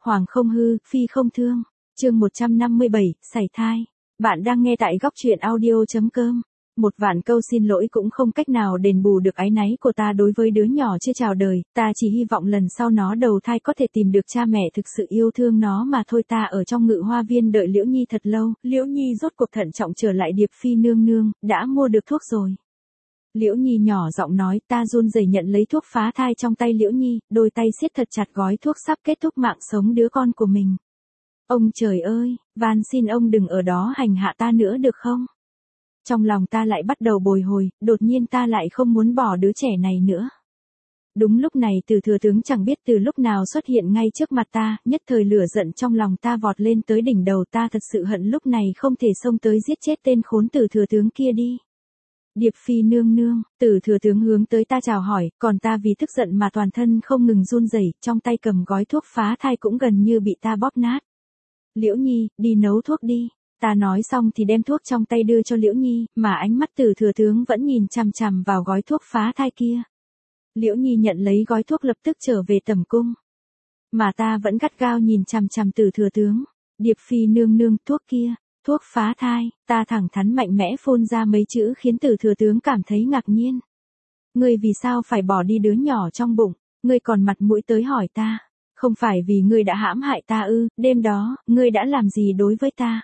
Hoàng không hư, phi không thương. Chương 157, sảy thai. Bạn đang nghe tại góc truyện audio.com. Một vạn câu xin lỗi cũng không cách nào đền bù được áy náy của ta đối với đứa nhỏ chưa chào đời, ta chỉ hy vọng lần sau nó đầu thai có thể tìm được cha mẹ thực sự yêu thương nó mà thôi. Ta ở trong Ngự Hoa Viên đợi Liễu Nhi thật lâu, Liễu Nhi rốt cuộc thận trọng trở lại. Điệp Phi nương nương, đã mua được thuốc rồi. Liễu Nhi nhỏ giọng nói. Ta run rẩy nhận lấy thuốc phá thai trong tay Liễu Nhi, đôi tay siết thật chặt gói thuốc sắp kết thúc mạng sống đứa con của mình. Ông trời ơi, van xin ông đừng ở đó hành hạ ta nữa được không? Trong lòng ta lại bắt đầu bồi hồi, đột nhiên ta lại không muốn bỏ đứa trẻ này nữa. Đúng lúc này Từ Thừa Tướng chẳng biết từ lúc nào xuất hiện ngay trước mặt ta, nhất thời lửa giận trong lòng ta vọt lên tới đỉnh đầu. Ta thật sự hận lúc này không thể xông tới giết chết tên khốn Từ Thừa Tướng kia đi. Điệp Phi nương nương, Từ Thừa Tướng hướng tới ta chào hỏi, còn ta vì tức giận mà toàn thân không ngừng run rẩy, trong tay cầm gói thuốc phá thai cũng gần như bị ta bóp nát. Liễu Nhi, đi nấu thuốc đi. Ta nói xong thì đem thuốc trong tay đưa cho Liễu Nhi, mà ánh mắt Từ Thừa Tướng vẫn nhìn chằm chằm vào gói thuốc phá thai kia. Liễu Nhi nhận lấy gói thuốc lập tức trở về tẩm cung. Mà ta vẫn gắt gao nhìn chằm chằm Từ Thừa Tướng. Điệp Phi nương nương, thuốc kia, thuốc phá thai. Ta thẳng thắn mạnh mẽ phun ra mấy chữ khiến Từ Thừa Tướng cảm thấy ngạc nhiên. Ngươi vì sao phải bỏ đi đứa nhỏ trong bụng, ngươi còn mặt mũi tới hỏi ta. Không phải vì ngươi đã hãm hại ta ư? Đêm đó, ngươi đã làm gì đối với ta?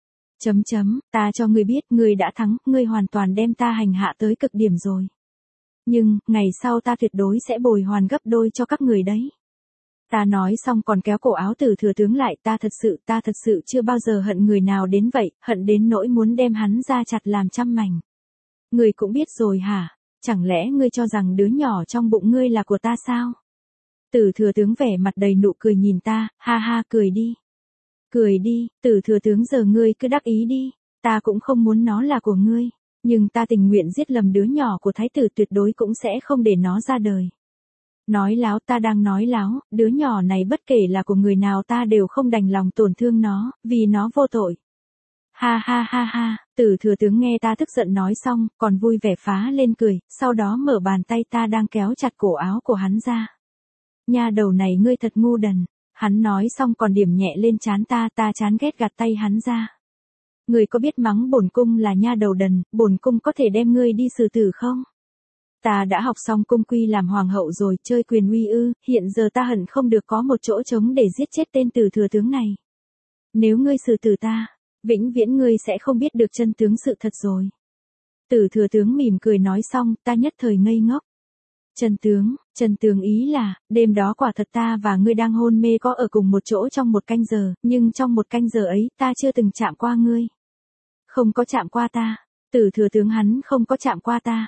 Ta cho ngươi biết ngươi đã thắng, ngươi hoàn toàn đem ta hành hạ tới cực điểm rồi. Nhưng, ngày sau ta tuyệt đối sẽ bồi hoàn gấp đôi cho các người đấy. Ta nói xong còn kéo cổ áo Từ Thừa Tướng lại. Ta thật sự chưa bao giờ hận người nào đến vậy, hận đến nỗi muốn đem hắn ra chặt làm trăm mảnh. Ngươi cũng biết rồi hả? Chẳng lẽ ngươi cho rằng đứa nhỏ trong bụng ngươi là của ta sao? Từ Thừa Tướng vẻ mặt đầy nụ cười nhìn ta, ha ha, cười đi. Cười đi, Từ Thừa Tướng, giờ ngươi cứ đắc ý đi, ta cũng không muốn nó là của ngươi, nhưng ta tình nguyện giết lầm đứa nhỏ của thái tử, tuyệt đối cũng sẽ không để nó ra đời. Nói láo, ta đang nói láo, đứa nhỏ này bất kể là của người nào ta đều không đành lòng tổn thương nó, vì nó vô tội. Ha ha ha ha, Từ Thừa Tướng nghe ta tức giận nói xong, còn vui vẻ phá lên cười, sau đó mở bàn tay ta đang kéo chặt cổ áo của hắn ra. Nha đầu này ngươi thật ngu đần. Hắn nói xong còn điểm nhẹ lên trán ta. Ta chán ghét gạt tay hắn ra. Ngươi có biết mắng bổn cung là nha đầu đần, bổn cung có thể đem ngươi đi xử tử không? Ta đã học xong cung quy làm hoàng hậu rồi, chơi quyền uy ư? Hiện giờ ta hận không được có một chỗ trống để giết chết tên Từ Thừa Tướng này. Nếu ngươi xử tử ta, vĩnh viễn ngươi sẽ không biết được chân tướng sự thật rồi. Từ Thừa Tướng mỉm cười nói xong, ta nhất thời ngây ngốc. Chân tướng ý là, đêm đó quả thật ta và ngươi đang hôn mê có ở cùng một chỗ trong một canh giờ, nhưng trong một canh giờ ấy ta chưa từng chạm qua ngươi. Không có chạm qua ta. Từ Thừa Tướng, hắn không có chạm qua ta.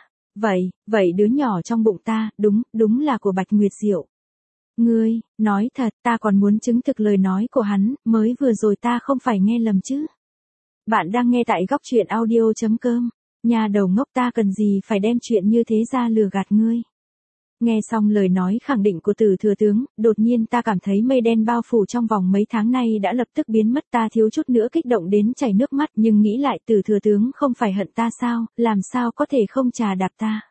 Vậy đứa nhỏ trong bụng ta, đúng là của Bạch Nguyệt Diệu. Ngươi, nói thật, ta còn muốn chứng thực lời nói của hắn, mới vừa rồi ta không phải nghe lầm chứ. Bạn đang nghe tại góc truyện audio.com. Nhà đầu ngốc, ta cần gì phải đem chuyện như thế ra lừa gạt ngươi. Nghe xong lời nói khẳng định của Từ Thừa Tướng, đột nhiên ta cảm thấy mây đen bao phủ trong vòng mấy tháng nay đã lập tức biến mất. Ta thiếu chút nữa kích động đến chảy nước mắt, nhưng nghĩ lại Từ Thừa Tướng không phải hận ta sao, làm sao có thể không chà đạp ta.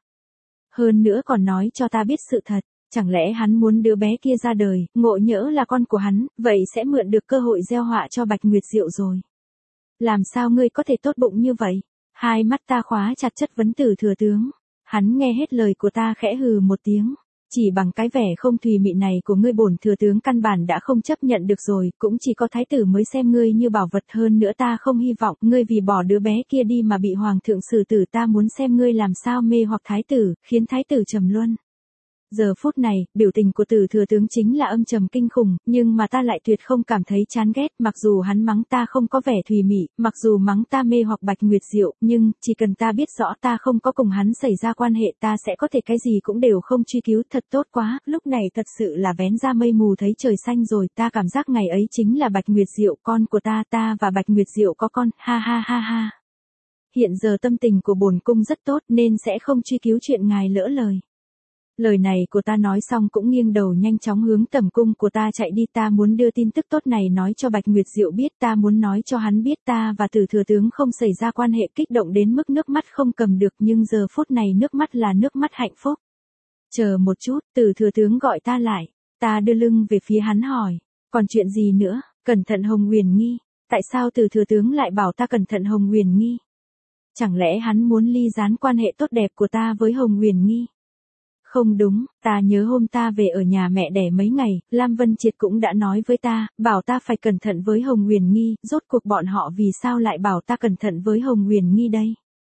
Hơn nữa còn nói cho ta biết sự thật, chẳng lẽ hắn muốn đứa bé kia ra đời, ngộ nhỡ là con của hắn, vậy sẽ mượn được cơ hội gieo họa cho Bạch Nguyệt Diệu rồi. Làm sao ngươi có thể tốt bụng như vậy? Hai mắt ta khóa chặt chất vấn Từ Thừa Tướng. Hắn nghe hết lời của ta khẽ hừ một tiếng. Chỉ bằng cái vẻ không thùy mị này của ngươi, bổn thừa tướng căn bản đã không chấp nhận được rồi, cũng chỉ có thái tử mới xem ngươi như bảo vật. Hơn nữa ta không hy vọng ngươi vì bỏ đứa bé kia đi mà bị hoàng thượng xử tử. Ta muốn xem ngươi làm sao mê hoặc thái tử, khiến thái tử trầm luân. Giờ phút này, biểu tình của Từ Thừa Tướng chính là âm trầm kinh khủng, nhưng mà ta lại tuyệt không cảm thấy chán ghét. Mặc dù hắn mắng ta không có vẻ thùy mị, mặc dù mắng ta mê hoặc Bạch Nguyệt Diệu, nhưng chỉ cần ta biết rõ ta không có cùng hắn xảy ra quan hệ, ta sẽ có thể cái gì cũng đều không truy cứu. Thật tốt quá, lúc này thật sự là vén ra mây mù thấy trời xanh rồi. Ta cảm giác ngày ấy chính là Bạch Nguyệt Diệu, con của ta và Bạch Nguyệt Diệu có con, ha ha ha ha. Hiện giờ tâm tình của bổn cung rất tốt nên sẽ không truy cứu chuyện ngài lỡ lời. Lời này của ta nói xong cũng nghiêng đầu nhanh chóng hướng tẩm cung của ta chạy đi. Ta muốn đưa tin tức tốt này nói cho Bạch Nguyệt Diệu biết, ta muốn nói cho hắn biết ta và Từ Thừa Tướng không xảy ra quan hệ. Kích động đến mức nước mắt không cầm được, nhưng giờ phút này nước mắt là nước mắt hạnh phúc. Chờ một chút, Từ Thừa Tướng gọi ta lại. Ta đưa lưng về phía hắn hỏi, Còn chuyện gì nữa? Cẩn thận Hồng Huyền Nghi. Tại sao Từ thừa tướng lại bảo ta cẩn thận Hồng Huyền Nghi? Chẳng lẽ hắn muốn ly gián quan hệ tốt đẹp của ta với Hồng Huyền Nghi? Không đúng, ta nhớ hôm ta về ở nhà mẹ đẻ mấy ngày, Lam Vân Triệt cũng đã nói với ta, bảo ta phải cẩn thận với Hồng Huyền Nghi, rốt cuộc bọn họ vì sao lại bảo ta cẩn thận với Hồng Huyền Nghi đây?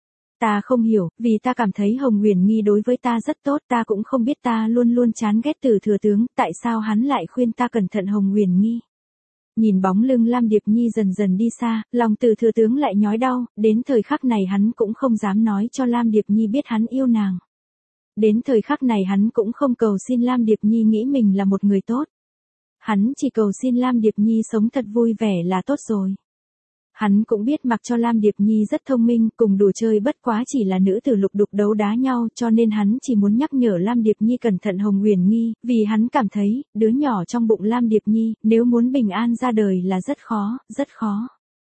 Ta không hiểu, vì ta cảm thấy Hồng Huyền Nghi đối với ta rất tốt, ta cũng không biết ta luôn luôn chán ghét Từ thừa tướng, tại sao hắn lại khuyên ta cẩn thận Hồng Huyền Nghi. Nhìn bóng lưng Lam Điệp Nhi dần dần đi xa, lòng Từ thừa tướng lại nhói đau, đến thời khắc này hắn cũng không dám nói cho Lam Điệp Nhi biết hắn yêu nàng. Đến thời khắc này hắn cũng không cầu xin Lam Điệp Nhi nghĩ mình là một người tốt. Hắn chỉ cầu xin Lam Điệp Nhi sống thật vui vẻ là tốt rồi. Hắn cũng biết mặc cho Lam Điệp Nhi rất thông minh, cùng đồ chơi bất quá chỉ là nữ tử lục đục đấu đá nhau, cho nên hắn chỉ muốn nhắc nhở Lam Điệp Nhi cẩn thận Hồng Huyền Nghi, vì hắn cảm thấy, đứa nhỏ trong bụng Lam Điệp Nhi, nếu muốn bình an ra đời là rất khó, rất khó.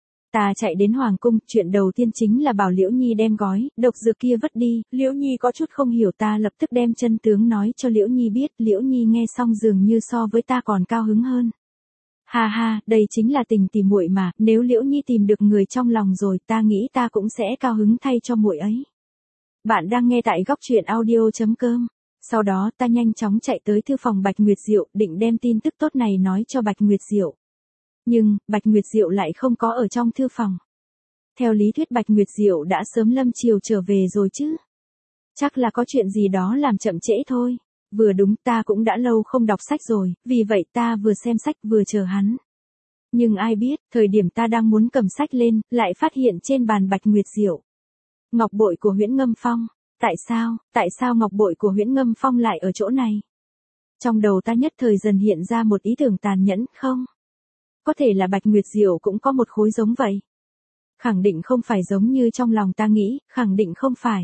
Ta chạy đến Hoàng cung, chuyện đầu tiên chính là bảo Liễu Nhi đem gói, độc dược kia vứt đi, Liễu Nhi có chút không hiểu, ta lập tức đem chân tướng nói cho Liễu Nhi biết, Liễu Nhi nghe xong dường như so với ta còn cao hứng hơn. Ha ha, đây chính là tình tỉ muội mà, nếu Liễu Nhi tìm được người trong lòng rồi, ta nghĩ ta cũng sẽ cao hứng thay cho muội ấy. Bạn đang nghe tại góc truyện audio.com. Sau đó ta nhanh chóng chạy tới thư phòng Bạch Nguyệt Diệu, định đem tin tức tốt này nói cho Bạch Nguyệt Diệu. Nhưng, Bạch Nguyệt Diệu lại không có ở trong thư phòng. Theo lý thuyết Bạch Nguyệt Diệu đã sớm lâm chiều trở về rồi chứ. Chắc là có chuyện gì đó làm chậm trễ thôi. Vừa đúng, ta cũng đã lâu không đọc sách rồi, vì vậy ta vừa xem sách vừa chờ hắn. Nhưng ai biết, thời điểm ta đang muốn cầm sách lên, lại phát hiện trên bàn Bạch Nguyệt Diệu ngọc bội của Huyễn Ngâm Phong. Tại sao ngọc bội của Huyễn Ngâm Phong lại ở chỗ này? Trong đầu ta nhất thời dần hiện ra một ý tưởng tàn nhẫn, không? Có thể là Bạch Nguyệt Diệu cũng có một khối giống vậy. Khẳng định không phải giống như trong lòng ta nghĩ, khẳng định không phải.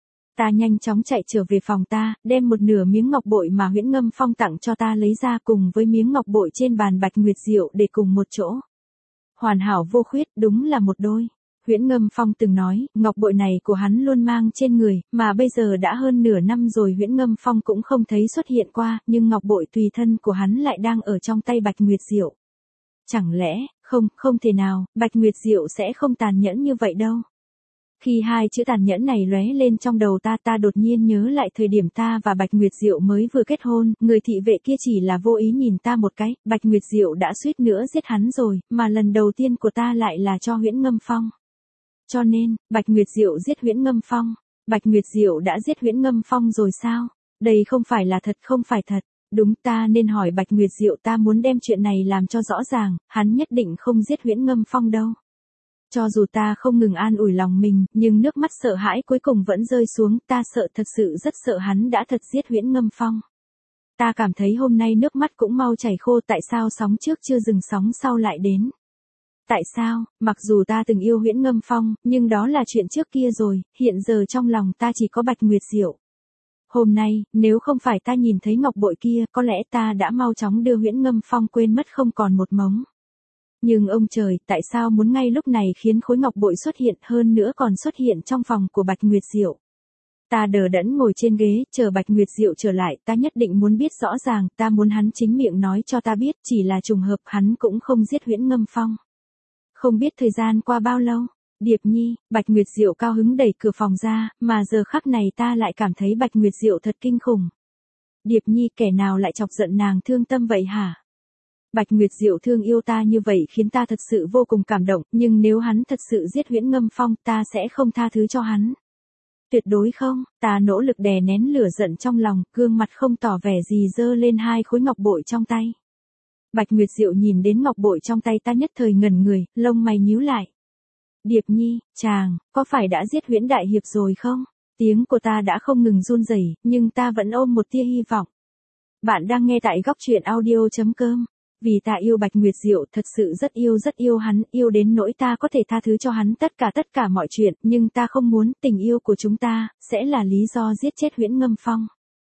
Ta nhanh chóng chạy trở về phòng ta, đem một nửa miếng ngọc bội mà Huyễn Ngâm Phong tặng cho ta lấy ra cùng với miếng ngọc bội trên bàn Bạch Nguyệt Diệu để cùng một chỗ. Hoàn hảo vô khuyết, đúng là một đôi. Huyễn Ngâm Phong từng nói, ngọc bội này của hắn luôn mang trên người, mà bây giờ đã hơn nửa năm rồi Huyễn Ngâm Phong cũng không thấy xuất hiện qua, nhưng ngọc bội tùy thân của hắn lại đang ở trong tay Bạch Nguyệt Diệu. Chẳng lẽ, không thể nào, Bạch Nguyệt Diệu sẽ không tàn nhẫn như vậy đâu. Khi hai chữ tàn nhẫn này lóe lên trong đầu ta đột nhiên nhớ lại thời điểm ta và Bạch Nguyệt Diệu mới vừa kết hôn, người thị vệ kia chỉ là vô ý nhìn ta một cái, Bạch Nguyệt Diệu đã suýt nữa giết hắn rồi, mà lần đầu tiên của ta lại là cho Huyễn Ngâm Phong. Cho nên, Bạch Nguyệt Diệu giết Huyễn Ngâm Phong. Bạch Nguyệt Diệu đã giết Huyễn Ngâm Phong rồi sao? Đây không phải là thật, không phải thật. Đúng, ta nên hỏi Bạch Nguyệt Diệu, ta muốn đem chuyện này làm cho rõ ràng, hắn nhất định không giết Huyễn Ngâm Phong đâu. Cho dù ta không ngừng an ủi lòng mình, nhưng nước mắt sợ hãi cuối cùng vẫn rơi xuống, ta sợ, thật sự rất sợ hắn đã thật giết Huyễn Ngâm Phong. Ta cảm thấy hôm nay nước mắt cũng mau chảy khô, tại sao sóng trước chưa dừng sóng sau lại đến? Tại sao, mặc dù ta từng yêu Huyễn Ngâm Phong, nhưng đó là chuyện trước kia rồi, hiện giờ trong lòng ta chỉ có Bạch Nguyệt Diệu. Hôm nay, nếu không phải ta nhìn thấy ngọc bội kia, có lẽ ta đã mau chóng đưa Huyễn Ngâm Phong quên mất không còn một mống. Nhưng ông trời, tại sao muốn ngay lúc này khiến khối ngọc bội xuất hiện, hơn nữa còn xuất hiện trong phòng của Bạch Nguyệt Diệu? Ta đờ đẫn ngồi trên ghế, chờ Bạch Nguyệt Diệu trở lại, ta nhất định muốn biết rõ ràng, ta muốn hắn chính miệng nói cho ta biết, chỉ là trùng hợp, hắn cũng không giết Huyễn Ngâm Phong. Không biết thời gian qua bao lâu, Điệp Nhi, Bạch Nguyệt Diệu cao hứng đẩy cửa phòng ra, mà giờ khắc này ta lại cảm thấy Bạch Nguyệt Diệu thật kinh khủng. Điệp Nhi, kẻ nào lại chọc giận nàng thương tâm vậy hả? Bạch Nguyệt Diệu thương yêu ta như vậy khiến ta thật sự vô cùng cảm động, nhưng nếu hắn thật sự giết Huyễn Ngâm Phong, ta sẽ không tha thứ cho hắn. Tuyệt đối không, ta nỗ lực đè nén lửa giận trong lòng, gương mặt không tỏ vẻ gì giơ lên hai khối ngọc bội trong tay. Bạch Nguyệt Diệu nhìn đến ngọc bội trong tay ta nhất thời ngẩn người, lông mày nhíu lại. Điệp Nhi, chàng, có phải đã giết Huyễn Đại Hiệp rồi không? Tiếng của ta đã không ngừng run rẩy, nhưng ta vẫn ôm một tia hy vọng. Bạn đang nghe tại góc truyện audio.com. Vì ta yêu Bạch Nguyệt Diệu, thật sự rất yêu hắn, yêu đến nỗi ta có thể tha thứ cho hắn tất cả mọi chuyện, nhưng ta không muốn tình yêu của chúng ta sẽ là lý do giết chết Huyễn Ngâm Phong.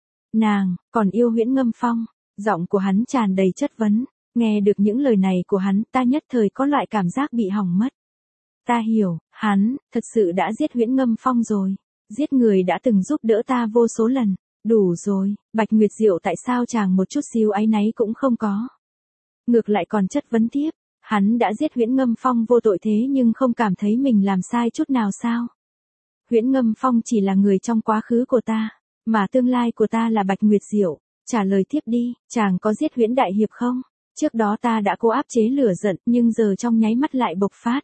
Nàng còn yêu Huyễn Ngâm Phong? Giọng của hắn tràn đầy chất vấn. Nghe được những lời này của hắn, ta nhất thời có loại cảm giác bị hỏng mất. Ta hiểu, hắn thật sự đã giết Huyễn Ngâm Phong rồi. Giết người đã từng giúp đỡ ta vô số lần. Đủ rồi, Bạch Nguyệt Diệu, tại sao chàng một chút xíu áy náy cũng không có? Ngược lại còn chất vấn tiếp, hắn đã giết Huyễn Ngâm Phong vô tội thế nhưng không cảm thấy mình làm sai chút nào sao? Huyễn Ngâm Phong chỉ là người trong quá khứ của ta, mà tương lai của ta là Bạch Nguyệt Diệu. Trả lời tiếp đi, chàng có giết Huyễn Đại Hiệp không? Trước đó ta đã cố áp chế lửa giận, nhưng giờ trong nháy mắt lại bộc phát.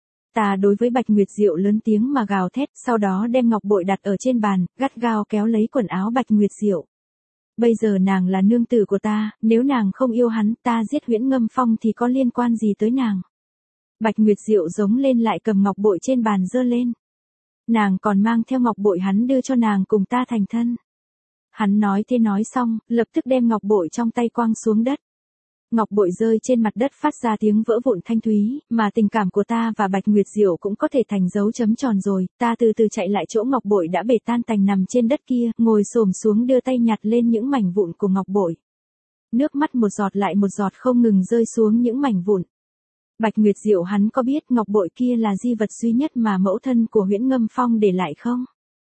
Ta đối với Bạch Nguyệt Diệu lớn tiếng mà gào thét, sau đó đem ngọc bội đặt ở trên bàn, gắt gao kéo lấy quần áo Bạch Nguyệt Diệu. Bây giờ nàng là nương tử của ta, nếu nàng không yêu hắn, ta giết Huyễn Ngâm Phong thì có liên quan gì tới nàng? Bạch Nguyệt Diệu giống lên lại cầm ngọc bội trên bàn giơ lên. Nàng còn mang theo ngọc bội hắn đưa cho nàng cùng ta thành thân. Hắn nói thế nói xong, lập tức đem ngọc bội trong tay quăng xuống đất. Ngọc bội rơi trên mặt đất phát ra tiếng vỡ vụn thanh thúy, mà tình cảm của ta và Bạch Nguyệt Diệu cũng có thể thành dấu chấm tròn rồi. Ta từ từ chạy lại chỗ ngọc bội đã bể tan tành nằm trên đất kia, ngồi xổm xuống đưa tay nhặt lên những mảnh vụn của ngọc bội. Nước mắt một giọt lại một giọt không ngừng rơi xuống những mảnh vụn. Bạch Nguyệt Diệu hắn có biết ngọc bội kia là di vật duy nhất mà mẫu thân của Huyễn Ngâm Phong để lại không?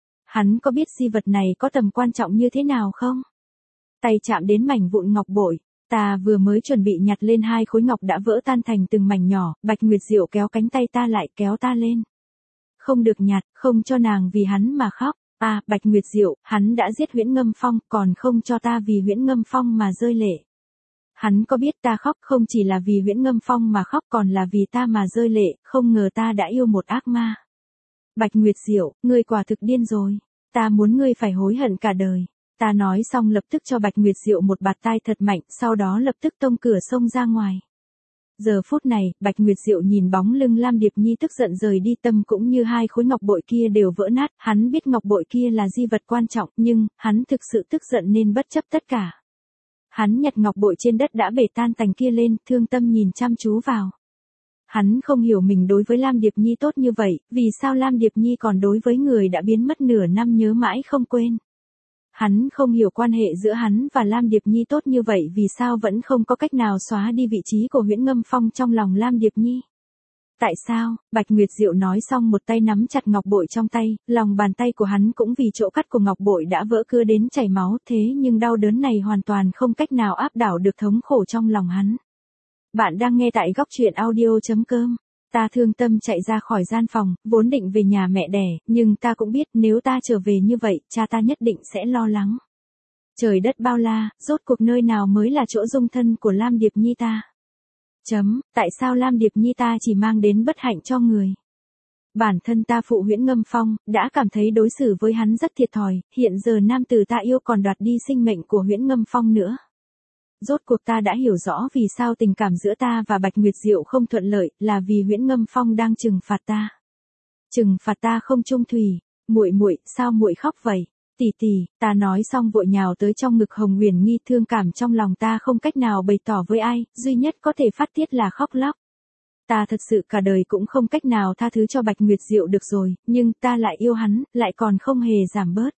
Hắn có biết di vật này có tầm quan trọng như thế nào không? Tay chạm đến mảnh vụn ngọc bội. Ta vừa mới chuẩn bị nhặt lên 2 khối ngọc đã vỡ tan thành từng mảnh nhỏ, Bạch Nguyệt Diệu kéo cánh tay ta lại kéo ta lên. Không được nhặt, không cho nàng vì hắn mà khóc. Bạch Nguyệt Diệu, hắn đã giết Huyễn Ngâm Phong, còn không cho ta vì Huyễn Ngâm Phong mà rơi lệ. Hắn có biết ta khóc không chỉ là vì Huyễn Ngâm Phong mà khóc còn là vì ta mà rơi lệ, không ngờ ta đã yêu một ác ma. Bạch Nguyệt Diệu, ngươi quả thực điên rồi. Ta muốn ngươi phải hối hận cả đời. Ta nói xong lập tức cho Bạch Nguyệt Diệu một bạt tai thật mạnh, sau đó lập tức tông cửa xông ra ngoài. Giờ phút này, Bạch Nguyệt Diệu nhìn bóng lưng Lam Điệp Nhi tức giận rời đi, tâm cũng như 2 khối ngọc bội kia đều vỡ nát. Hắn biết ngọc bội kia là di vật quan trọng, nhưng hắn thực sự tức giận nên bất chấp tất cả. Hắn nhặt ngọc bội trên đất đã bể tan tành kia lên, thương tâm nhìn chăm chú vào. Hắn không hiểu mình đối với Lam Điệp Nhi tốt như vậy, vì sao Lam Điệp Nhi còn đối với người đã biến mất nửa năm nhớ mãi không quên. Hắn không hiểu quan hệ giữa hắn và Lam Điệp Nhi tốt như vậy vì sao vẫn không có cách nào xóa đi vị trí của Huyễn Ngâm Phong trong lòng Lam Điệp Nhi. Tại sao? Bạch Nguyệt Diệu nói xong một tay nắm chặt ngọc bội trong tay, lòng bàn tay của hắn cũng vì chỗ cắt của ngọc bội đã vỡ cưa đến chảy máu, thế nhưng đau đớn này hoàn toàn không cách nào áp đảo được thống khổ trong lòng hắn. Bạn đang nghe tại góc truyện audio.com. Ta thương tâm chạy ra khỏi gian phòng, vốn định về nhà mẹ đẻ, nhưng ta cũng biết nếu ta trở về như vậy, cha ta nhất định sẽ lo lắng. Trời đất bao la, rốt cuộc nơi nào mới là chỗ dung thân của Lam Điệp Nhi ta? Tại sao Lam Điệp Nhi ta chỉ mang đến bất hạnh cho người? Bản thân ta phụ Huyễn Ngâm Phong, đã cảm thấy đối xử với hắn rất thiệt thòi, hiện giờ nam tử ta yêu còn đoạt đi sinh mệnh của Huyễn Ngâm Phong nữa. Rốt cuộc ta đã hiểu rõ vì sao tình cảm giữa ta và Bạch Nguyệt Diệu không thuận lợi, là vì Huyễn Ngâm Phong đang trừng phạt ta. Trừng phạt ta không trung thủy. Muội, sao muội khóc vậy? Tỷ, ta nói xong vội nhào tới trong ngực Hồng Huyền Nghi, thương cảm trong lòng ta không cách nào bày tỏ với ai, duy nhất có thể phát tiết là khóc lóc. Ta thật sự cả đời cũng không cách nào tha thứ cho Bạch Nguyệt Diệu được rồi, nhưng ta lại yêu hắn, lại còn không hề giảm bớt.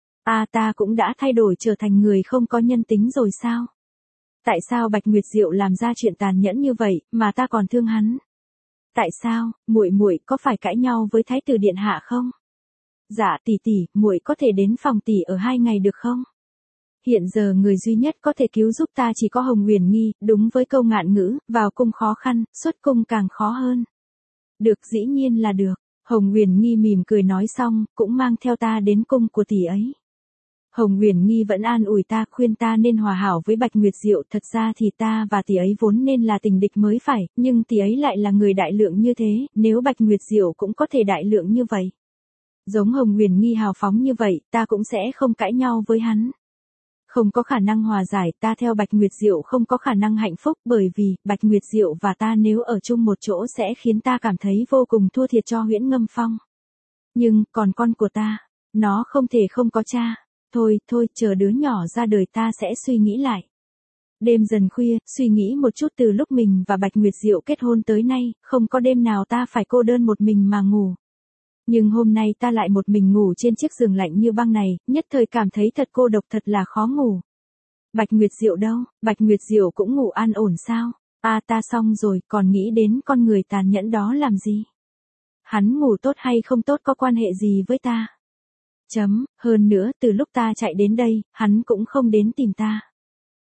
Ta cũng đã thay đổi trở thành người không có nhân tính rồi sao? Tại sao Bạch Nguyệt Diệu làm ra chuyện tàn nhẫn như vậy, mà ta còn thương hắn? Tại sao, muội có phải cãi nhau với Thái tử điện hạ không? Dạ tỷ, muội có thể đến phòng tỷ ở 2 ngày được không? Hiện giờ người duy nhất có thể cứu giúp ta chỉ có Hồng Huyền Nghi, đúng với câu ngạn ngữ, vào cung khó khăn, xuất cung càng khó hơn. Được, dĩ nhiên là được. Hồng Huyền Nghi mỉm cười nói xong, cũng mang theo ta đến cung của tỷ ấy. Hồng Huyền Nghi vẫn an ủi ta, khuyên ta nên hòa hảo với Bạch Nguyệt Diệu, thật ra thì ta và tỷ ấy vốn nên là tình địch mới phải, nhưng tỷ ấy lại là người đại lượng như thế, nếu Bạch Nguyệt Diệu cũng có thể đại lượng như vậy. Giống Hồng Huyền Nghi hào phóng như vậy, ta cũng sẽ không cãi nhau với hắn. Không có khả năng hòa giải, ta theo Bạch Nguyệt Diệu không có khả năng hạnh phúc, bởi vì, Bạch Nguyệt Diệu và ta nếu ở chung một chỗ sẽ khiến ta cảm thấy vô cùng thua thiệt cho Huyễn Ngâm Phong. Nhưng, còn con của ta, nó không thể không có cha. Thôi, chờ đứa nhỏ ra đời ta sẽ suy nghĩ lại. Đêm dần khuya, suy nghĩ một chút từ lúc mình và Bạch Nguyệt Diệu kết hôn tới nay, không có đêm nào ta phải cô đơn một mình mà ngủ. Nhưng hôm nay ta lại một mình ngủ trên chiếc giường lạnh như băng này, nhất thời cảm thấy thật cô độc, thật là khó ngủ. Bạch Nguyệt Diệu đâu? Bạch Nguyệt Diệu cũng ngủ an ổn sao? Ta xong rồi, còn nghĩ đến con người tàn nhẫn đó làm gì? Hắn ngủ tốt hay không tốt có quan hệ gì với ta? Hơn nữa, từ lúc ta chạy đến đây, hắn cũng không đến tìm ta.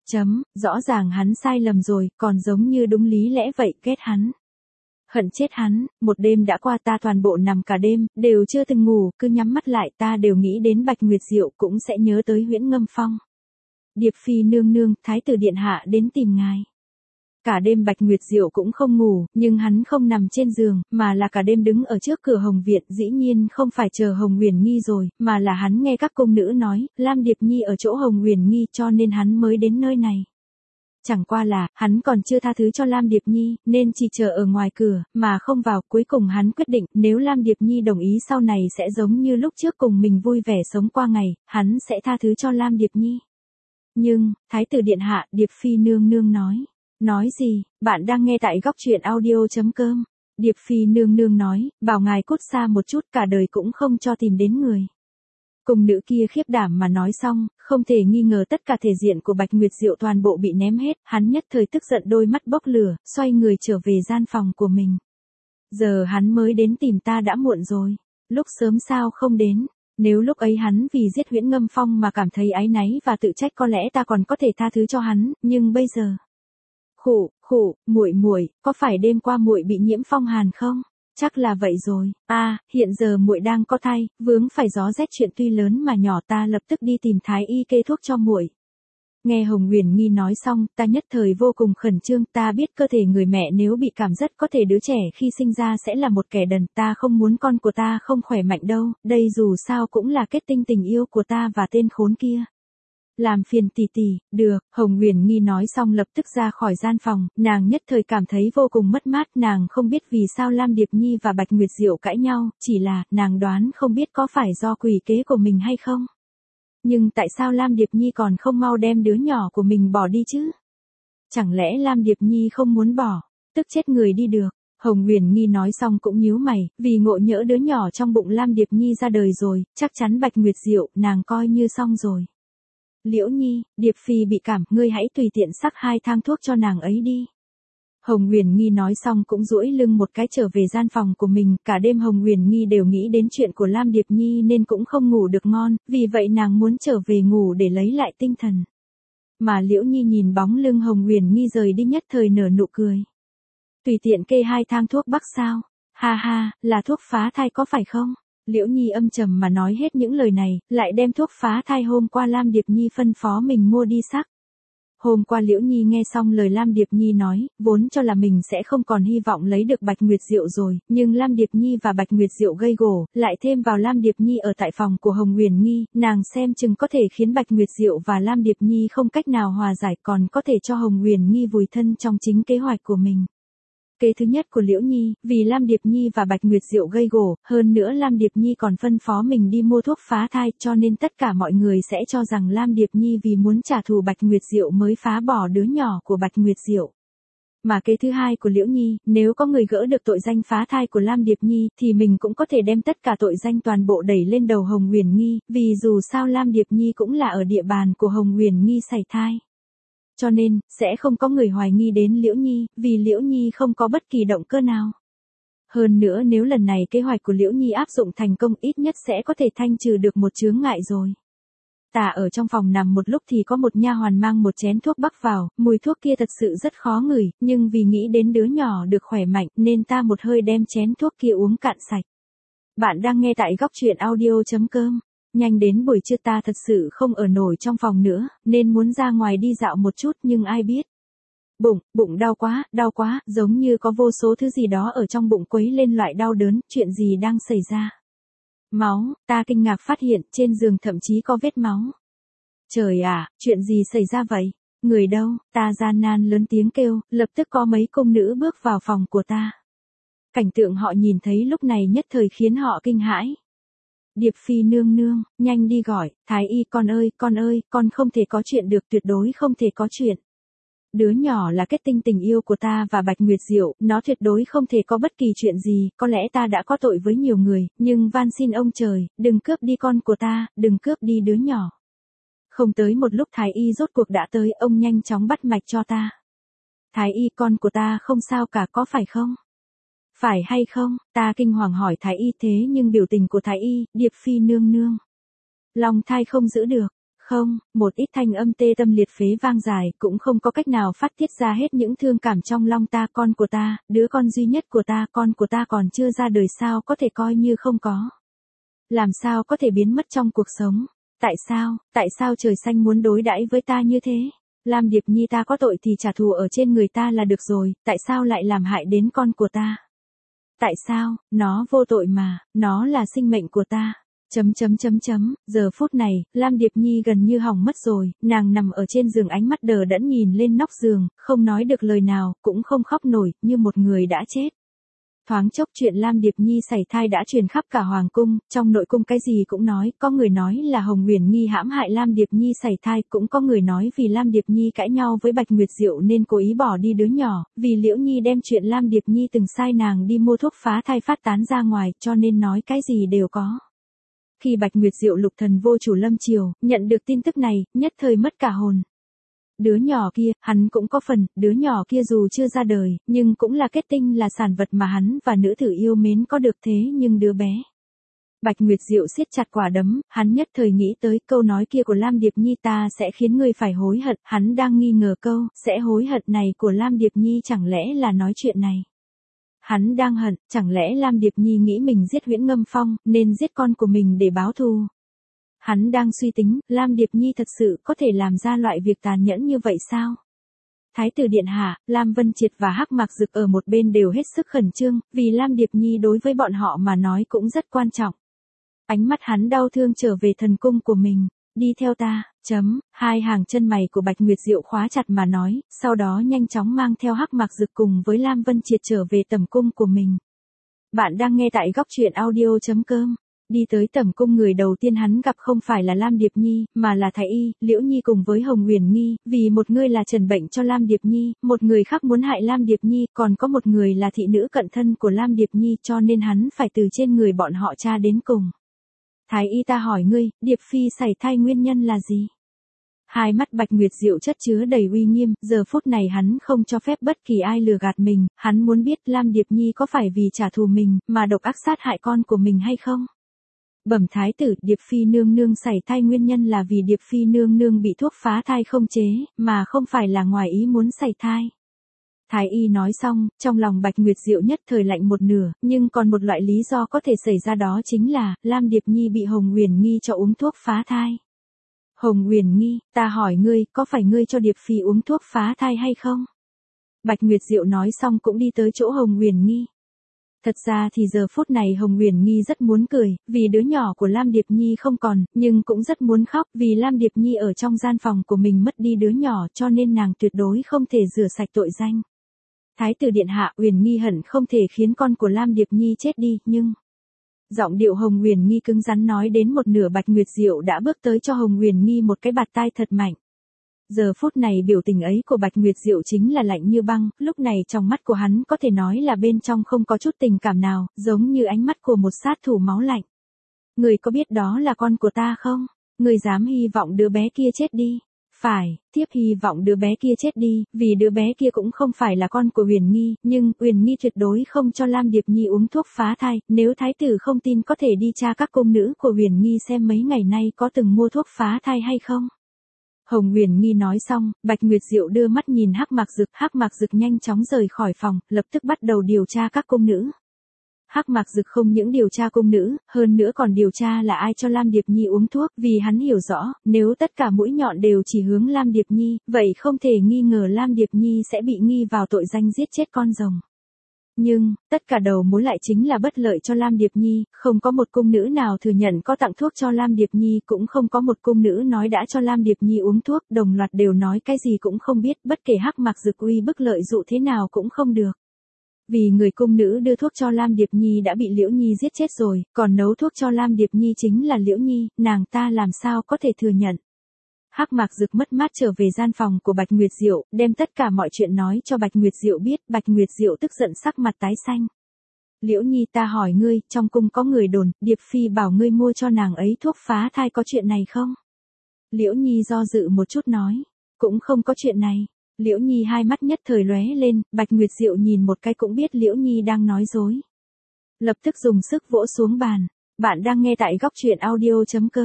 Rõ ràng hắn sai lầm rồi, còn giống như đúng lý lẽ vậy, ghét hắn. Hận chết hắn, một đêm đã qua ta toàn bộ nằm cả đêm, đều chưa từng ngủ, cứ nhắm mắt lại ta đều nghĩ đến Bạch Nguyệt Diệu cũng sẽ nhớ tới Huyễn Ngâm Phong. Điệp Phi nương nương, Thái tử điện hạ đến tìm ngài. Cả đêm Bạch Nguyệt Diệu cũng không ngủ, nhưng hắn không nằm trên giường, mà là cả đêm đứng ở trước cửa Hồng Viện, dĩ nhiên không phải chờ Hồng Huyền Nghi rồi, mà là hắn nghe các cung nữ nói, Lam Điệp Nhi ở chỗ Hồng Huyền Nghi cho nên hắn mới đến nơi này. Chẳng qua là, hắn còn chưa tha thứ cho Lam Điệp Nhi, nên chỉ chờ ở ngoài cửa, mà không vào, cuối cùng hắn quyết định, nếu Lam Điệp Nhi đồng ý sau này sẽ giống như lúc trước cùng mình vui vẻ sống qua ngày, hắn sẽ tha thứ cho Lam Điệp Nhi. Nhưng, Thái tử điện hạ, Điệp Phi nương nương nói. Nói gì, bạn đang nghe tại góc truyện audio.com. Điệp Phi nương nương nói, bảo ngài cút xa một chút, cả đời cũng không cho tìm đến người. Cung nữ kia khiếp đảm mà nói xong, không thể nghi ngờ tất cả thể diện của Bạch Nguyệt Diệu toàn bộ bị ném hết, hắn nhất thời tức giận đôi mắt bốc lửa, xoay người trở về gian phòng của mình. Giờ hắn mới đến tìm ta đã muộn rồi, lúc sớm sao không đến, nếu lúc ấy hắn vì giết Huyễn Ngâm Phong mà cảm thấy áy náy và tự trách có lẽ ta còn có thể tha thứ cho hắn, nhưng bây giờ... Muội, có phải đêm qua muội bị nhiễm phong hàn không? Chắc là vậy rồi. Hiện giờ muội đang có thai, vướng phải gió rét chuyện tuy lớn mà nhỏ, ta lập tức đi tìm thái y kê thuốc cho muội. Nghe Hồng Huyền Nghi nói xong, ta nhất thời vô cùng khẩn trương, ta biết cơ thể người mẹ nếu bị cảm rất có thể đứa trẻ khi sinh ra sẽ là một kẻ đần, ta không muốn con của ta không khỏe mạnh đâu, đây dù sao cũng là kết tinh tình yêu của ta và tên khốn kia. Làm phiền tỷ tỷ, được, Hồng Huyền Nghi nói xong lập tức ra khỏi gian phòng, nàng nhất thời cảm thấy vô cùng mất mát, nàng không biết vì sao Lam Điệp Nhi và Bạch Nguyệt Diệu cãi nhau, chỉ là, nàng đoán không biết có phải do quỷ kế của mình hay không. Nhưng tại sao Lam Điệp Nhi còn không mau đem đứa nhỏ của mình bỏ đi chứ? Chẳng lẽ Lam Điệp Nhi không muốn bỏ, tức chết người đi được. Hồng Huyền Nghi nói xong cũng nhíu mày, vì ngộ nhỡ đứa nhỏ trong bụng Lam Điệp Nhi ra đời rồi, chắc chắn Bạch Nguyệt Diệu, nàng coi như xong rồi. Liễu Nhi, Điệp Phi bị cảm, ngươi hãy tùy tiện sắc 2 thang thuốc cho nàng ấy đi. Hồng Huyền Nghi nói xong cũng duỗi lưng một cái trở về gian phòng của mình, cả đêm Hồng Huyền Nghi đều nghĩ đến chuyện của Lam Điệp Nhi nên cũng không ngủ được ngon, vì vậy nàng muốn trở về ngủ để lấy lại tinh thần. Mà Liễu Nhi nhìn bóng lưng Hồng Huyền Nghi rời đi nhất thời nở nụ cười. Tùy tiện kê 2 thang thuốc bắc sao? Ha ha, là thuốc phá thai có phải không? Liễu Nhi âm trầm mà nói hết những lời này, lại đem thuốc phá thai hôm qua Lam Điệp Nhi phân phó mình mua đi sắc. Hôm qua Liễu Nhi nghe xong lời Lam Điệp Nhi nói, vốn cho là mình sẽ không còn hy vọng lấy được Bạch Nguyệt Diệu rồi, nhưng Lam Điệp Nhi và Bạch Nguyệt Diệu gây gổ, lại thêm vào Lam Điệp Nhi ở tại phòng của Hồng Huyền Nghi, nàng xem chừng có thể khiến Bạch Nguyệt Diệu và Lam Điệp Nhi không cách nào hòa giải, còn có thể cho Hồng Huyền Nghi vùi thân trong chính kế hoạch của mình. Kế thứ nhất của Liễu Nhi, vì Lam Điệp Nhi và Bạch Nguyệt Diệu gây gổ, hơn nữa Lam Điệp Nhi còn phân phó mình đi mua thuốc phá thai, cho nên tất cả mọi người sẽ cho rằng Lam Điệp Nhi vì muốn trả thù Bạch Nguyệt Diệu mới phá bỏ đứa nhỏ của Bạch Nguyệt Diệu. Mà kế thứ hai của Liễu Nhi, nếu có người gỡ được tội danh phá thai của Lam Điệp Nhi, thì mình cũng có thể đem tất cả tội danh toàn bộ đẩy lên đầu Hồng Huyền Nghi, vì dù sao Lam Điệp Nhi cũng là ở địa bàn của Hồng Huyền Nghi sảy thai. Cho nên, sẽ không có người hoài nghi đến Liễu Nhi, vì Liễu Nhi không có bất kỳ động cơ nào. Hơn nữa nếu lần này kế hoạch của Liễu Nhi áp dụng thành công, ít nhất sẽ có thể thanh trừ được một chướng ngại rồi. Ta ở trong phòng nằm một lúc thì có một nha hoàn mang một chén thuốc bắc vào, mùi thuốc kia thật sự rất khó ngửi, nhưng vì nghĩ đến đứa nhỏ được khỏe mạnh nên ta một hơi đem chén thuốc kia uống cạn sạch. Bạn đang nghe tại góc truyện audio.com. Nhanh đến buổi trưa ta thật sự không ở nổi trong phòng nữa, nên muốn ra ngoài đi dạo một chút nhưng ai biết. Bụng đau quá, giống như có vô số thứ gì đó ở trong bụng quấy lên loại đau đớn, chuyện gì đang xảy ra. Máu, ta kinh ngạc phát hiện trên giường thậm chí có vết máu. Trời ạ, chuyện gì xảy ra vậy? Người đâu? Ta gian nan lớn tiếng kêu, lập tức có mấy cung nữ bước vào phòng của ta. Cảnh tượng họ nhìn thấy lúc này nhất thời khiến họ kinh hãi. Điệp Phi nương nương, nhanh đi gọi, Thái y con ơi, con không thể có chuyện được, tuyệt đối không thể có chuyện. Đứa nhỏ là kết tinh tình yêu của ta và Bạch Nguyệt Diệu, nó tuyệt đối không thể có bất kỳ chuyện gì, có lẽ ta đã có tội với nhiều người, nhưng van xin ông trời, đừng cướp đi con của ta, đừng cướp đi đứa nhỏ. Không tới một lúc Thái y rốt cuộc đã tới, ông nhanh chóng bắt mạch cho ta. Thái y, con của ta không sao cả, có phải không? Phải hay không? Ta kinh hoàng hỏi Thái y, thế nhưng biểu tình của Thái y, Điệp Phi nương nương. Long thai không giữ được. Không, một ít thanh âm tê tâm liệt phế vang dài, cũng không có cách nào phát tiết ra hết những thương cảm trong lòng ta. Con của ta, đứa con duy nhất của ta, con của ta còn chưa ra đời, sao có thể coi như không có. Làm sao có thể biến mất trong cuộc sống. Tại sao trời xanh muốn đối đãi với ta như thế? Lam Điệp Nhi, ta có tội thì trả thù ở trên người ta là được rồi, tại sao lại làm hại đến con của ta? Tại sao, nó vô tội mà, nó là sinh mệnh của ta. Giờ phút này, Lam Điệp Nhi gần như hỏng mất rồi, nàng nằm ở trên giường ánh mắt đờ đẫn nhìn lên nóc giường, không nói được lời nào, cũng không khóc nổi, như một người đã chết. Thoáng chốc chuyện Lam Điệp Nhi sảy thai đã truyền khắp cả hoàng cung, trong nội cung cái gì cũng nói, có người nói là Hồng Huyền Nghi hãm hại Lam Điệp Nhi sảy thai, cũng có người nói vì Lam Điệp Nhi cãi nhau với Bạch Nguyệt Diệu nên cố ý bỏ đi đứa nhỏ, vì Liễu Nhi đem chuyện Lam Điệp Nhi từng sai nàng đi mua thuốc phá thai phát tán ra ngoài, cho nên nói cái gì đều có. Khi Bạch Nguyệt Diệu lục thần vô chủ lâm triều, nhận được tin tức này, nhất thời mất cả hồn. Đứa nhỏ kia, hắn cũng có phần, đứa nhỏ kia dù chưa ra đời, nhưng cũng là kết tinh, là sản vật mà hắn và nữ tử yêu mến có được, thế nhưng đứa bé. Bạch Nguyệt Diệu siết chặt quả đấm, hắn nhất thời nghĩ tới câu nói kia của Lam Điệp Nhi, ta sẽ khiến ngươi phải hối hận, hắn đang nghi ngờ câu, sẽ hối hận này của Lam Điệp Nhi, chẳng lẽ là nói chuyện này. Hắn đang hận, chẳng lẽ Lam Điệp Nhi nghĩ mình giết Huyễn Ngâm Phong, nên giết con của mình để báo thù. Hắn đang suy tính, Lam Điệp Nhi thật sự có thể làm ra loại việc tàn nhẫn như vậy sao? Thái tử điện hạ, Lam Vân Triệt và Hắc Mạc Dực ở một bên đều hết sức khẩn trương, vì Lam Điệp Nhi đối với bọn họ mà nói cũng rất quan trọng. Ánh mắt hắn đau thương trở về thần cung của mình, đi theo ta, hai hàng chân mày của Bạch Nguyệt Diệu khóa chặt mà nói, sau đó nhanh chóng mang theo Hắc Mạc Dực cùng với Lam Vân Triệt trở về tẩm cung của mình. Bạn đang nghe tại góc truyện audio.com. Đi tới tẩm cung, người đầu tiên hắn gặp không phải là Lam Điệp Nhi, mà là Thái Y, Liễu Nhi cùng với Hồng Huyền Nghi, vì một người là trần bệnh cho Lam Điệp Nhi, một người khác muốn hại Lam Điệp Nhi, còn có một người là thị nữ cận thân của Lam Điệp Nhi, cho nên hắn phải từ trên người bọn họ tra đến cùng. Thái Y, ta hỏi ngươi, Điệp Phi sảy thai nguyên nhân là gì? Hai mắt Bạch Nguyệt Diệu chất chứa đầy uy nghiêm, giờ phút này hắn không cho phép bất kỳ ai lừa gạt mình, hắn muốn biết Lam Điệp Nhi có phải vì trả thù mình, mà độc ác sát hại con của mình hay không? Bẩm thái tử, Điệp Phi nương nương sảy thai nguyên nhân là vì Điệp Phi nương nương bị thuốc phá thai không chế, mà không phải là ngoài ý muốn sảy thai. Thái y nói xong, trong lòng Bạch Nguyệt Diệu nhất thời lạnh một nửa, nhưng còn một loại lý do có thể xảy ra, đó chính là, Lam Điệp Nhi bị Hồng Huyền Nghi cho uống thuốc phá thai. Hồng Huyền Nghi, ta hỏi ngươi, có phải ngươi cho Điệp Phi uống thuốc phá thai hay không? Bạch Nguyệt Diệu nói xong cũng đi tới chỗ Hồng Huyền Nghi. Thật ra thì giờ phút này Hồng Huyền Nghi rất muốn cười, vì đứa nhỏ của Lam Điệp Nhi không còn, nhưng cũng rất muốn khóc, vì Lam Điệp Nhi ở trong gian phòng của mình mất đi đứa nhỏ, cho nên nàng tuyệt đối không thể rửa sạch tội danh. Thái tử điện hạ, Huyền Nghi hận không thể khiến con của Lam Điệp Nhi chết đi, nhưng... Giọng điệu Hồng Huyền Nghi cứng rắn nói đến một nửa, Bạch Nguyệt Diệu đã bước tới cho Hồng Huyền Nghi một cái bạt tai thật mạnh. Giờ phút này biểu tình ấy của Bạch Nguyệt Diệu chính là lạnh như băng, lúc này trong mắt của hắn có thể nói là bên trong không có chút tình cảm nào, giống như ánh mắt của một sát thủ máu lạnh. Người có biết đó là con của ta không? Người dám hy vọng đứa bé kia chết đi? Phải, tiếp hy vọng đứa bé kia chết đi, vì đứa bé kia cũng không phải là con của Huyền Nghi, nhưng Huyền Nghi tuyệt đối không cho Lam Điệp Nhi uống thuốc phá thai, nếu thái tử không tin có thể đi tra các cung nữ của Huyền Nghi xem mấy ngày nay có từng mua thuốc phá thai hay không. Hồng Huyền Nghi nói xong, Bạch Nguyệt Diệu đưa mắt nhìn Hắc Mạc Dực nhanh chóng rời khỏi phòng, lập tức bắt đầu điều tra các cung nữ. Hắc Mạc Dực không những điều tra cung nữ, hơn nữa còn điều tra là ai cho Lam Điệp Nhi uống thuốc, vì hắn hiểu rõ, nếu tất cả mũi nhọn đều chỉ hướng Lam Điệp Nhi, vậy không thể nghi ngờ Lam Điệp Nhi sẽ bị nghi vào tội danh giết chết con rồng. Nhưng, tất cả đầu mối lại chính là bất lợi cho Lam Điệp Nhi, không có một cung nữ nào thừa nhận có tặng thuốc cho Lam Điệp Nhi, cũng không có một cung nữ nói đã cho Lam Điệp Nhi uống thuốc, đồng loạt đều nói cái gì cũng không biết, bất kể Hắc Mạc Dực uy bức lợi dụ thế nào cũng không được. Vì người cung nữ đưa thuốc cho Lam Điệp Nhi đã bị Liễu Nhi giết chết rồi, còn nấu thuốc cho Lam Điệp Nhi chính là Liễu Nhi, nàng ta làm sao có thể thừa nhận. Hắc Mạc Dực mất mát trở về gian phòng của Bạch Nguyệt Diệu, đem tất cả mọi chuyện nói cho Bạch Nguyệt Diệu biết, Bạch Nguyệt Diệu tức giận sắc mặt tái xanh. Liễu Nhi, ta hỏi ngươi, trong cung có người đồn, Điệp Phi bảo ngươi mua cho nàng ấy thuốc phá thai, có chuyện này không? Liễu Nhi do dự một chút nói, cũng không có chuyện này. Liễu Nhi hai mắt nhất thời lóe lên, Bạch Nguyệt Diệu nhìn một cái cũng biết Liễu Nhi đang nói dối. Lập tức dùng sức vỗ xuống bàn. Bạn đang nghe tại góc truyện audio.com.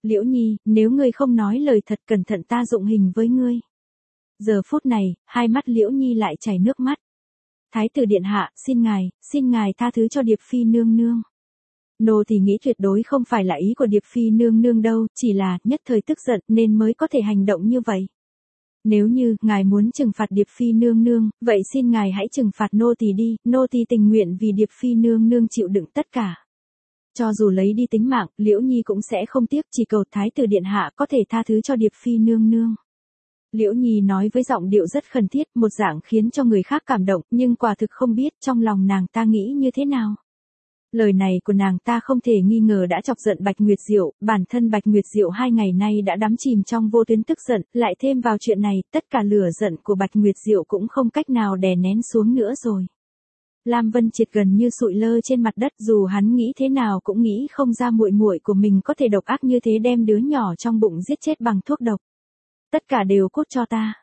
Liễu Nhi, nếu ngươi không nói lời thật cẩn thận ta dụng hình với ngươi. Giờ phút này, hai mắt Liễu Nhi lại chảy nước mắt. Thái tử điện hạ, xin ngài tha thứ cho Điệp Phi nương nương. Nô thì nghĩ tuyệt đối không phải là ý của Điệp Phi nương nương đâu, chỉ là nhất thời tức giận nên mới có thể hành động như vậy. Nếu như ngài muốn trừng phạt Điệp Phi nương nương, vậy xin ngài hãy trừng phạt nô tỳ đi, nô tỳ tình nguyện vì Điệp Phi nương nương chịu đựng tất cả. Cho dù lấy đi tính mạng, Liễu Nhi cũng sẽ không tiếc, chỉ cầu Thái tử điện hạ có thể tha thứ cho Điệp Phi nương nương. Liễu Nhi nói với giọng điệu rất khẩn thiết, một dạng khiến cho người khác cảm động, nhưng quả thực không biết trong lòng nàng ta nghĩ như thế nào. Lời này của nàng ta không thể nghi ngờ đã chọc giận Bạch Nguyệt Diệu, bản thân Bạch Nguyệt Diệu 2 ngày nay đã đắm chìm trong vô tuyến tức giận, lại thêm vào chuyện này, tất cả lửa giận của Bạch Nguyệt Diệu cũng không cách nào đè nén xuống nữa rồi. Lam Vân Triệt gần như sụi lơ trên mặt đất, dù hắn nghĩ thế nào cũng nghĩ không ra muội muội của mình có thể độc ác như thế, đem đứa nhỏ trong bụng giết chết bằng thuốc độc. Tất cả đều cút cho ta.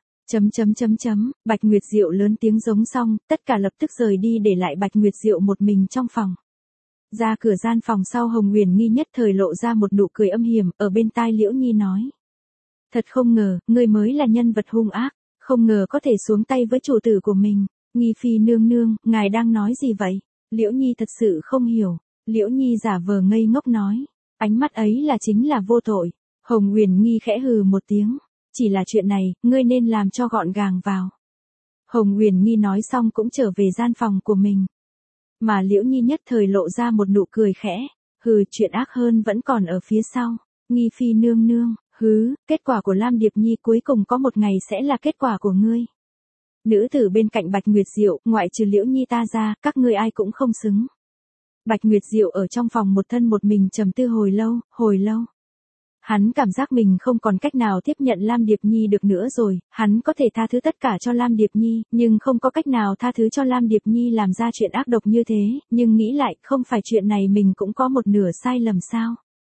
Bạch Nguyệt Diệu lớn tiếng giống xong, tất cả lập tức rời đi để lại Bạch Nguyệt Diệu một mình trong phòng. Ra cửa gian phòng sau, Hồng Huyền Nghi nhất thời lộ ra một nụ cười âm hiểm, ở bên tai Liễu Nhi nói. Thật không ngờ, ngươi mới là nhân vật hung ác, không ngờ có thể xuống tay với chủ tử của mình. Nghi Phi nương nương, ngài đang nói gì vậy? Liễu Nhi thật sự không hiểu. Liễu Nhi giả vờ ngây ngốc nói. Ánh mắt ấy là chính là vô tội. Hồng Huyền Nghi khẽ hừ một tiếng. Chỉ là chuyện này, ngươi nên làm cho gọn gàng vào. Hồng Huyền Nghi nói xong cũng trở về gian phòng của mình. Mà Liễu Nhi nhất thời lộ ra một nụ cười khẽ. Hừ, chuyện ác hơn vẫn còn ở phía sau. Nghi Phi nương nương, kết quả của Lam Điệp Nhi cuối cùng có một ngày sẽ là kết quả của ngươi. Nữ tử bên cạnh Bạch Nguyệt Diệu, ngoại trừ Liễu Nhi ta ra, các ngươi ai cũng không xứng. Bạch Nguyệt Diệu ở trong phòng một thân một mình trầm tư hồi lâu. Hắn cảm giác mình không còn cách nào tiếp nhận Lam Điệp Nhi được nữa rồi, hắn có thể tha thứ tất cả cho Lam Điệp Nhi, nhưng không có cách nào tha thứ cho Lam Điệp Nhi làm ra chuyện ác độc như thế, nhưng nghĩ lại, không phải chuyện này mình cũng có một nửa sai lầm sao?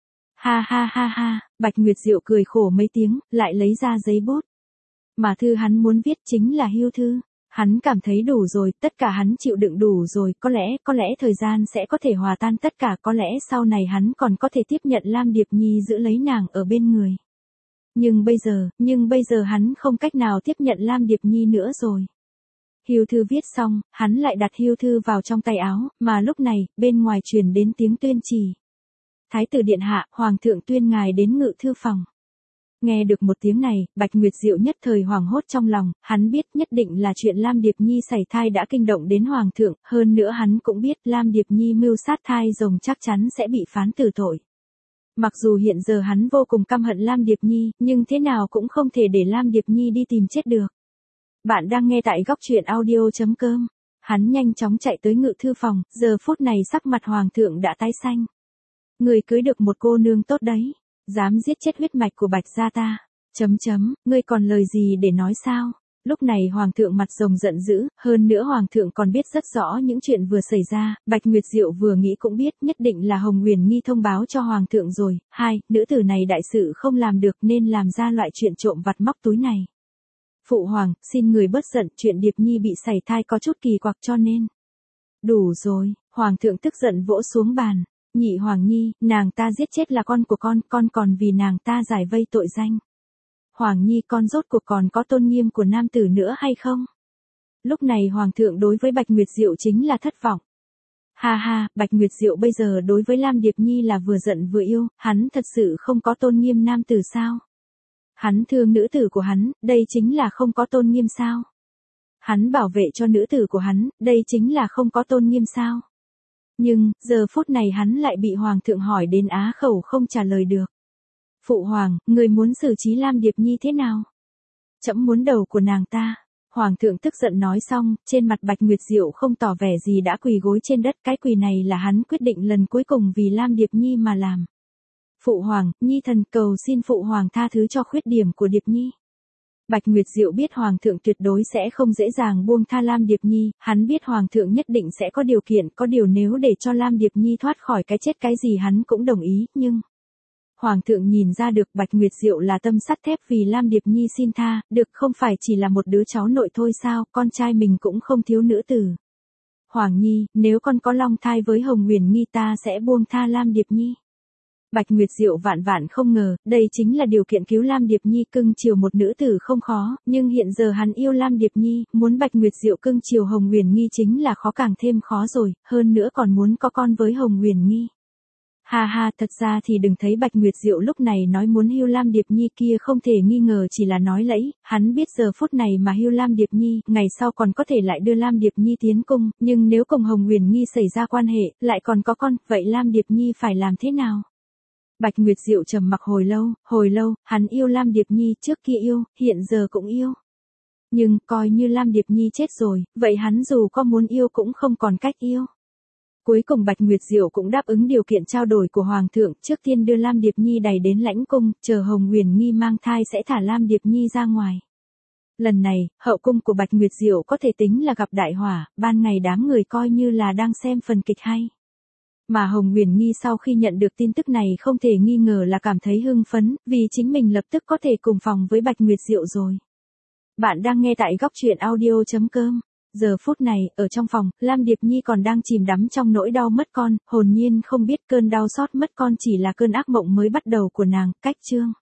Ha, Bạch Nguyệt Diệu cười khổ mấy tiếng, lại lấy ra giấy bút. Mà thư hắn muốn viết chính là hưu thư. Hắn cảm thấy đủ rồi, tất cả hắn chịu đựng đủ rồi, có lẽ thời gian sẽ có thể hòa tan tất cả, có lẽ sau này hắn còn có thể tiếp nhận Lam Điệp Nhi giữ lấy nàng ở bên người. Nhưng bây giờ hắn không cách nào tiếp nhận Lam Điệp Nhi nữa rồi. Hưu thư viết xong, hắn lại đặt hưu thư vào trong tay áo, mà lúc này, bên ngoài truyền đến tiếng tuyên chỉ. Thái tử điện hạ, hoàng thượng tuyên ngài đến ngự thư phòng. Nghe được một tiếng này, Bạch Nguyệt Diệu nhất thời hoảng hốt trong lòng, hắn biết nhất định là chuyện Lam Điệp Nhi sảy thai đã kinh động đến Hoàng thượng, hơn nữa hắn cũng biết Lam Điệp Nhi mưu sát thai rồng chắc chắn sẽ bị phán tử tội. Mặc dù hiện giờ hắn vô cùng căm hận Lam Điệp Nhi, nhưng thế nào cũng không thể để Lam Điệp Nhi đi tìm chết được. Bạn đang nghe tại góc truyện audio.com. Hắn nhanh chóng chạy tới ngự thư phòng, giờ phút này sắc mặt Hoàng thượng đã tái xanh. Người cưới được một cô nương tốt đấy. Dám giết chết huyết mạch của Bạch gia ta. Ngươi còn lời gì để nói sao? Lúc này Hoàng thượng mặt rồng giận dữ, hơn nữa Hoàng thượng còn biết rất rõ những chuyện vừa xảy ra, Bạch Nguyệt Diệu vừa nghĩ cũng biết nhất định là Hồng Huyền Nghi thông báo cho Hoàng thượng rồi. Nữ tử này đại sự không làm được nên làm ra loại chuyện trộm vặt móc túi này. Phụ Hoàng, xin người bớt giận, chuyện Điệp Nhi bị sảy thai có chút kỳ quặc cho nên. Đủ rồi, Hoàng thượng tức giận vỗ xuống bàn. Nhị Hoàng Nhi, nàng ta giết chết là con của con còn vì nàng ta giải vây tội danh. Hoàng Nhi, con rốt cuộc còn có tôn nghiêm của nam tử nữa hay không? Lúc này Hoàng thượng đối với Bạch Nguyệt Diệu chính là thất vọng. Bạch Nguyệt Diệu bây giờ đối với Lam Điệp Nhi là vừa giận vừa yêu, hắn thật sự không có tôn nghiêm nam tử sao? Hắn thương nữ tử của hắn, đây chính là không có tôn nghiêm sao? Hắn bảo vệ cho nữ tử của hắn, đây chính là không có tôn nghiêm sao? Nhưng, giờ phút này hắn lại bị Hoàng thượng hỏi đến á khẩu không trả lời được. Phụ Hoàng, người muốn xử trí Lam Điệp Nhi thế nào? Trẫm muốn đầu của nàng ta. Hoàng thượng tức giận nói xong, trên mặt Bạch Nguyệt Diệu không tỏ vẻ gì đã quỳ gối trên đất, cái quỳ này là hắn quyết định lần cuối cùng vì Lam Điệp Nhi mà làm. Phụ Hoàng, Nhi thần cầu xin Phụ Hoàng tha thứ cho khuyết điểm của Điệp Nhi. Bạch Nguyệt Diệu biết Hoàng thượng tuyệt đối sẽ không dễ dàng buông tha Lam Điệp Nhi, hắn biết Hoàng thượng nhất định sẽ có điều kiện, có điều nếu để cho Lam Điệp Nhi thoát khỏi cái chết cái gì hắn cũng đồng ý, nhưng... Hoàng thượng nhìn ra được Bạch Nguyệt Diệu là tâm sắt thép vì Lam Điệp Nhi xin tha, được không phải chỉ là một đứa cháu nội thôi sao, con trai mình cũng không thiếu nữ tử. Hoàng Nhi, nếu con có long thai với Hồng Huyền Nghi ta sẽ buông tha Lam Điệp Nhi. Bạch Nguyệt Diệu vạn vạn không ngờ, đây chính là điều kiện cứu Lam Điệp Nhi cưng chiều một nữ tử không khó, nhưng hiện giờ hắn yêu Lam Điệp Nhi, muốn Bạch Nguyệt Diệu cưng chiều Hồng Huyền Nghi chính là khó càng thêm khó rồi, hơn nữa còn muốn có con với Hồng Huyền Nghi. Ha ha, thật ra thì đừng thấy Bạch Nguyệt Diệu lúc này nói muốn hưu Lam Điệp Nhi kia không thể nghi ngờ chỉ là nói lẫy, hắn biết giờ phút này mà hưu Lam Điệp Nhi, ngày sau còn có thể lại đưa Lam Điệp Nhi tiến cung, nhưng nếu cùng Hồng Huyền Nghi xảy ra quan hệ, lại còn có con, vậy Lam Điệp Nhi phải làm thế nào? Bạch Nguyệt Diệu trầm mặc hồi lâu, hắn yêu Lam Điệp Nhi trước kia yêu, hiện giờ cũng yêu. Nhưng, coi như Lam Điệp Nhi chết rồi, vậy hắn dù có muốn yêu cũng không còn cách yêu. Cuối cùng Bạch Nguyệt Diệu cũng đáp ứng điều kiện trao đổi của Hoàng thượng, trước tiên đưa Lam Điệp Nhi đày đến lãnh cung, chờ Hồng Huyền Nghi mang thai sẽ thả Lam Điệp Nhi ra ngoài. Lần này, hậu cung của Bạch Nguyệt Diệu có thể tính là gặp đại hỏa, ban ngày đám người coi như là đang xem phần kịch hay. Mà Hồng Huyền Nghi sau khi nhận được tin tức này không thể nghi ngờ là cảm thấy hưng phấn, vì chính mình lập tức có thể cùng phòng với Bạch Nguyệt Diệu rồi. Bạn đang nghe tại góc truyện audio.com. Giờ phút này, ở trong phòng, Lam Điệp Nhi còn đang chìm đắm trong nỗi đau mất con, hồn nhiên không biết cơn đau xót mất con chỉ là cơn ác mộng mới bắt đầu của nàng, cách chương.